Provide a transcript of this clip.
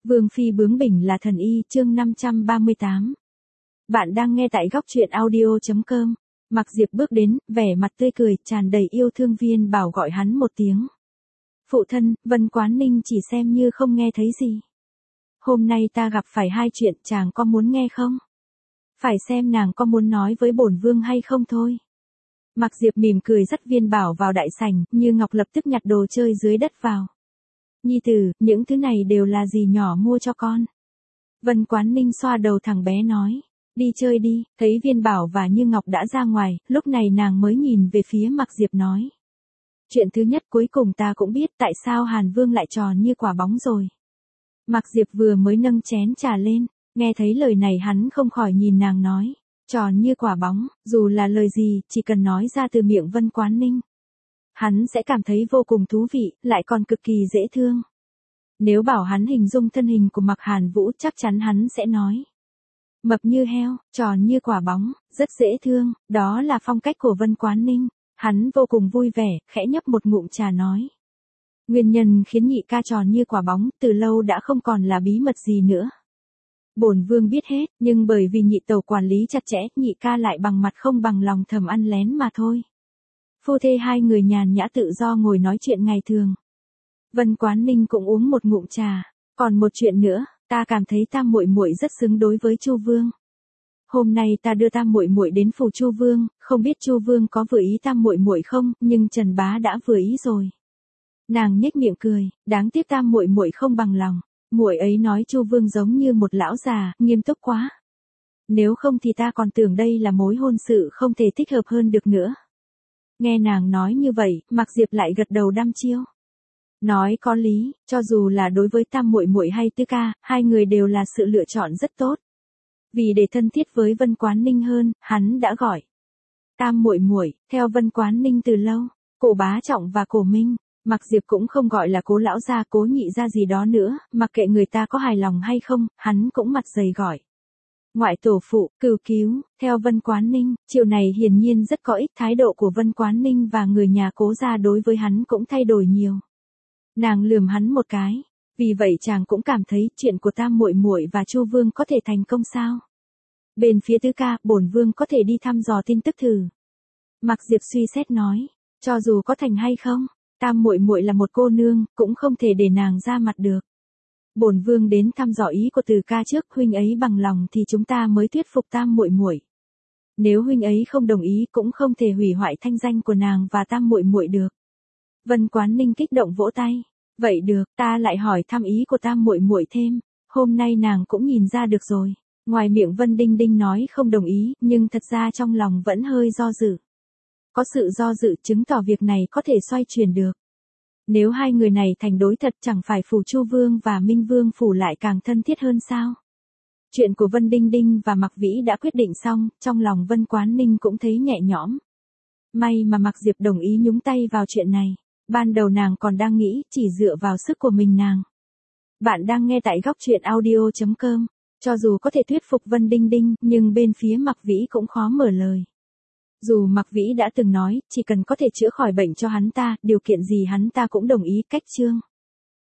Vương phi bướng bỉnh là thần y, chương 538. Bạn đang nghe tại góc truyện audio.com. Mạc Diệp bước đến, vẻ mặt tươi cười, tràn đầy yêu thương. Viên Bảo gọi hắn một tiếng. Phụ thân, Vân Quán Ninh chỉ xem như không nghe thấy gì. Hôm nay ta gặp phải hai chuyện, chàng có muốn nghe không? Phải xem nàng có muốn nói với bổn vương hay không thôi. Mạc Diệp mỉm cười dắt Viên Bảo vào đại sảnh, Như Ngọc lập tức nhặt đồ chơi dưới đất vào. Nhi tử, những thứ này đều là gì nhỏ mua cho con. Vân Quán Ninh xoa đầu thằng bé nói. Đi chơi đi, thấy Viên Bảo và Như Ngọc đã ra ngoài, lúc này nàng mới nhìn về phía Mạc Diệp nói. Chuyện thứ nhất cuối cùng ta cũng biết tại sao Hàn Vương lại tròn như quả bóng rồi. Mạc Diệp vừa mới nâng chén trà lên, nghe thấy lời này hắn không khỏi nhìn nàng nói. Tròn như quả bóng, dù là lời gì, chỉ cần nói ra từ miệng Vân Quán Ninh. Hắn sẽ cảm thấy vô cùng thú vị, lại còn cực kỳ dễ thương. Nếu bảo hắn hình dung thân hình của Mạc Hàn Vũ chắc chắn hắn sẽ nói. Mập như heo, tròn như quả bóng, rất dễ thương, đó là phong cách của Vân Quán Ninh. Hắn vô cùng vui vẻ, khẽ nhấp một ngụm trà nói. Nguyên nhân khiến nhị ca tròn như quả bóng từ lâu đã không còn là bí mật gì nữa. Bổn vương biết hết, nhưng bởi vì nhị tẩu quản lý chặt chẽ, nhị ca lại bằng mặt không bằng lòng thầm ăn lén mà thôi. Phu thê hai người nhàn nhã tự do ngồi nói chuyện ngày thường. Vân Quán Ninh cũng uống một ngụm trà, còn một chuyện nữa, ta cảm thấy Tam muội muội rất xứng đối với Chu Vương. Hôm nay ta đưa Tam muội muội đến phủ Chu Vương, không biết Chu Vương có vừa ý Tam muội muội không, nhưng Trần Bá đã vừa ý rồi. Nàng nhếch miệng cười, đáng tiếc Tam muội muội không bằng lòng. Muội ấy nói Chu Vương giống như một lão già, nghiêm túc quá. Nếu không thì ta còn tưởng đây là mối hôn sự không thể thích hợp hơn được nữa. Nghe nàng nói như vậy, Mạc Diệp lại gật đầu đăm chiêu. Nói có lý, cho dù là đối với Tam muội muội hay Tư ca, hai người đều là sự lựa chọn rất tốt. Vì để thân thiết với Vân Quán Ninh hơn, hắn đã gọi Tam muội muội, theo Vân Quán Ninh từ lâu, Cổ Bá Trọng và Cổ Minh. Mạc Diệp cũng không gọi là Cố lão gia, Cố nhị gia gì đó nữa, mặc kệ người ta có hài lòng hay không, hắn cũng mặt dày gọi. Ngoại tổ phụ, cửu cứu, theo Vân Quán Ninh, chiều này hiển nhiên rất có ích. Thái độ của Vân Quán Ninh và người nhà Cố gia đối với hắn cũng thay đổi nhiều. Nàng lườm hắn một cái, vì vậy chàng cũng cảm thấy chuyện của Tam muội muội và Chu Vương có thể thành công sao? Bên phía Tứ ca, bổn vương có thể đi thăm dò tin tức thử. Mạc Diệp suy xét nói, cho dù có thành hay không, Tam muội muội là một cô nương, cũng không thể để nàng ra mặt được. Bổn vương đến thăm dò ý của Từ ca trước, huynh ấy bằng lòng thì chúng ta mới thuyết phục Tam muội muội. Nếu huynh ấy không đồng ý cũng không thể hủy hoại thanh danh của nàng và Tam muội muội được. Vân Quán Ninh kích động vỗ tay. Vậy được, ta lại hỏi thăm ý của Tam muội muội thêm. Hôm nay nàng cũng nhìn ra được rồi. Ngoài miệng Vân Đinh Đinh nói không đồng ý, nhưng thật ra trong lòng vẫn hơi do dự. Có sự do dự chứng tỏ việc này có thể xoay chuyển được. Nếu hai người này thành đối thật chẳng phải phủ Chu Vương và Minh Vương phủ lại càng thân thiết hơn sao? Chuyện của Vân Đinh Đinh và Mạc Vĩ đã quyết định xong, trong lòng Vân Quán Ninh cũng thấy nhẹ nhõm. May mà Mạc Diệp đồng ý nhúng tay vào chuyện này. Ban đầu nàng còn đang nghĩ chỉ dựa vào sức của mình nàng. Bạn đang nghe tại góc truyện audio.com. Cho dù có thể thuyết phục Vân Đinh Đinh, nhưng bên phía Mạc Vĩ cũng khó mở lời. Dù Mạc Vĩ đã từng nói, chỉ cần có thể chữa khỏi bệnh cho hắn ta, điều kiện gì hắn ta cũng đồng ý. Cách chương